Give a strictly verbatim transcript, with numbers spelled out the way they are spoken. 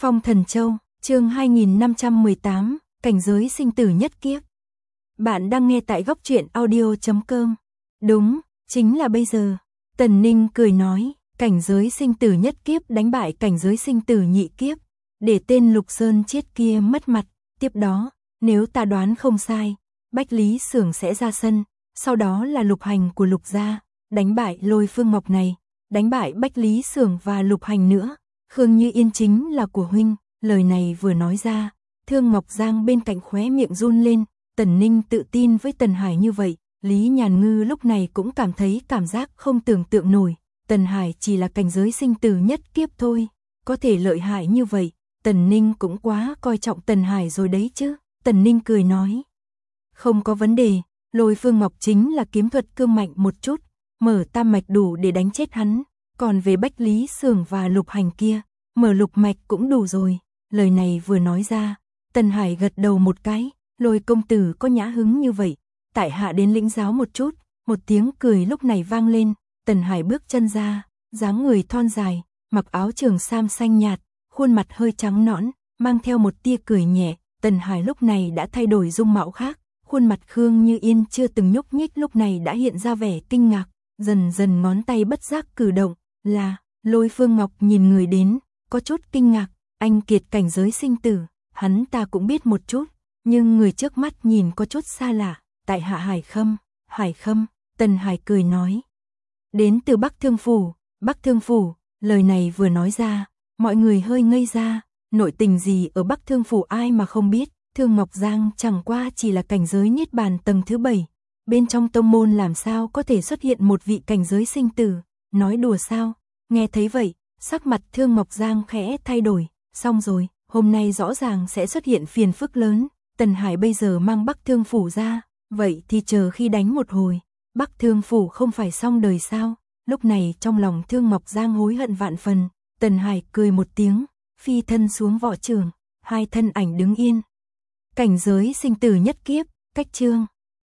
Phong Thần Châu, chương hai nghìn năm trăm mười tám, cảnh giới sinh tử nhất kiếp. Bạn đang nghe tại góc truyện audio chấm com. Đúng, chính là bây giờ. Tần Ninh cười nói, cảnh giới sinh tử nhất kiếp đánh bại cảnh giới sinh tử nhị kiếp, để tên Lục Sơn chết kia mất mặt. Tiếp đó, nếu ta đoán không sai, Bách Lý Xưởng sẽ ra sân, sau đó là Lục Hành của Lục gia, đánh bại Lôi Phương Ngọc này, đánh bại Bách Lý Xưởng và Lục Hành nữa. Khương Như Yên chính là của huynh. Lời này vừa nói ra, Thương Ngọc Giang bên cạnh khóe miệng run lên. Tần Ninh tự tin với Tần Hải như vậy, Lý Nhàn Ngư lúc này cũng cảm thấy cảm giác không tưởng tượng nổi. Tần Hải chỉ là cảnh giới sinh tử nhất kiếp thôi, có thể lợi hại như vậy, Tần Ninh cũng quá coi trọng Tần Hải rồi đấy chứ. Tần Ninh cười nói, không có vấn đề, Lôi Phương Ngọc chính là kiếm thuật cương mạnh một chút, mở tam mạch đủ để đánh chết hắn, còn về Bách Lý Xưởng và Lục Hành kia, mở lục mạch cũng đủ rồi. Lời này vừa nói ra, Tần Hải gật đầu một cái, Lôi công tử có nhã hứng như vậy, tại hạ đến lĩnh giáo một chút. Một tiếng cười lúc này vang lên, Tần Hải bước chân ra, dáng người thon dài, mặc áo trường sam xanh nhạt, khuôn mặt hơi trắng nõn, mang theo một tia cười nhẹ. Tần Hải lúc này đã thay đổi dung mạo khác, khuôn mặt Khương Như Yên chưa từng nhúc nhích lúc này đã hiện ra vẻ kinh ngạc, dần dần ngón tay bất giác cử động, là Lôi Phương Ngọc nhìn người đến, có chút kinh ngạc. Anh kiệt cảnh giới sinh tử, hắn ta cũng biết một chút, nhưng người trước mắt nhìn có chút xa lạ. Tại hạ Hải Khâm. Hải Khâm, Tần Hải cười nói, đến từ Bắc Thương Phủ. Bắc Thương Phủ, lời này vừa nói ra, mọi người hơi ngây ra. Nội tình gì ở Bắc Thương Phủ ai mà không biết. Thương Ngọc Giang chẳng qua chỉ là cảnh giới niết bàn tầng thứ bảy, bên trong tông môn làm sao có thể xuất hiện một vị cảnh giới sinh tử, nói đùa sao. Nghe thấy vậy, sắc mặt Thương Ngọc Giang khẽ thay đổi. Xong rồi, hôm nay rõ ràng sẽ xuất hiện phiền phức lớn. Tần Hải bây giờ mang Bắc Thương Phủ ra, vậy thì chờ khi đánh một hồi, Bắc Thương Phủ không phải xong đời sao. Lúc này trong lòng Thương Ngọc Giang hối hận vạn phần. Tần Hải cười một tiếng, phi thân xuống võ trường, hai thân ảnh đứng yên. Cảnh giới sinh tử nhất kiếp, cách chương.